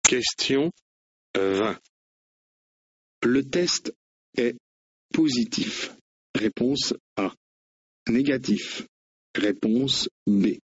Question 20. Le test est positif. Réponse A. Négatif. Réponse B.